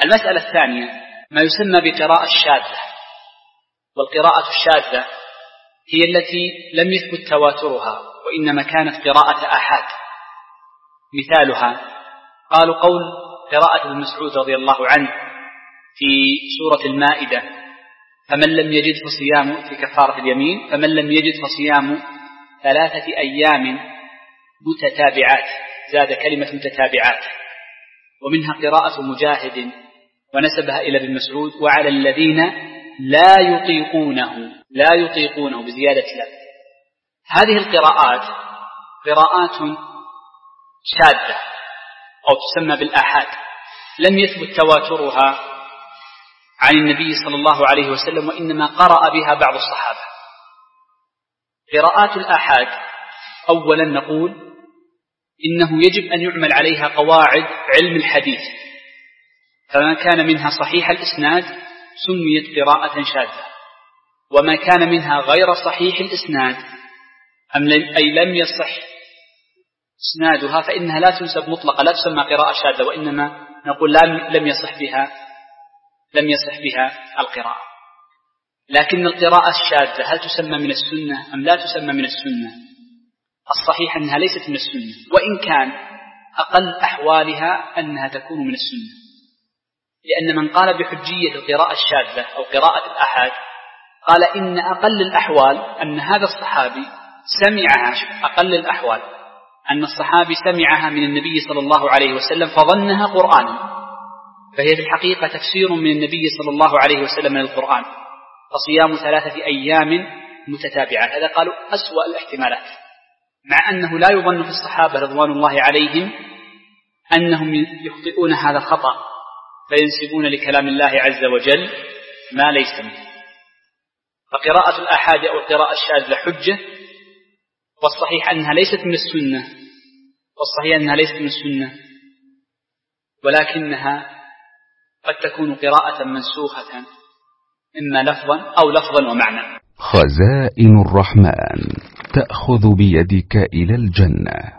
المسألة الثانية ما يسمى بقراءة الشاذة. والقراءة الشاذة هي التي لم يثبت تواترها وإنما كانت قراءة آحاد. مثالها قالوا قول قراءة ابن مسعود رضي الله عنه في سورة المائدة: فمن لم يجد فصيام، في كفارة اليمين: فمن لم يجد فصيام 3 أيام متتابعات، زاد كلمة متتابعات. ومنها قراءة مجاهد ونسبها إلى ابن مسعود: وعلى الذين لا يطيقونه بزيادة لام. هذه القراءات قراءات شاذة أو تسمى بالآحاد، لم يثبت تواترها عن النبي صلى الله عليه وسلم، وإنما قرأ بها بعض الصحابة. قراءات الآحاد أولا نقول إنه يجب أن يعمل عليها قواعد علم الحديث، فما كان منها صحيح الإسناد سميت قراءة شاذة، وما كان منها غير صحيح الإسناد أي لم يصح إسنادها فإنها لا تنسب مطلقا، لا تسمى قراءة شاذة، وإنما نقول لم يصح بها القراءة. لكن القراءة الشاذة هل تسمى من السنة أم لا تسمى من السنة؟ الصحيح أنها ليست من السنة، وإن كان أقل أحوالها أنها تكون من السنة، لأن من قال بحجية القراءة الشاذة أو قراءة الآحاد قال إن أقل الأحوال أن هذا الصحابي سمعها، أقل الأحوال أن الصحابي سمعها من النبي صلى الله عليه وسلم فظنها قرآنا، فهي في الحقيقة تفسير من النبي صلى الله عليه وسلم من القرآن، فصيام 3 أيام متتابعات. هذا قالوا أسوأ الاحتمالات، مع أنه لا يظن في الصحابة رضوان الله عليهم أنهم يخطئون هذا الخطأ فينسبون لكلام الله عز وجل ما ليس منه. فقراءة الآحاد أو القراءة الشاذة حجة، والصحيح أنها ليست من السنة، ولكنها قد تكون قراءة منسوخة إما لفظا أو لفظا ومعنى. خزائن الرحمن تأخذ بيدك إلى الجنة.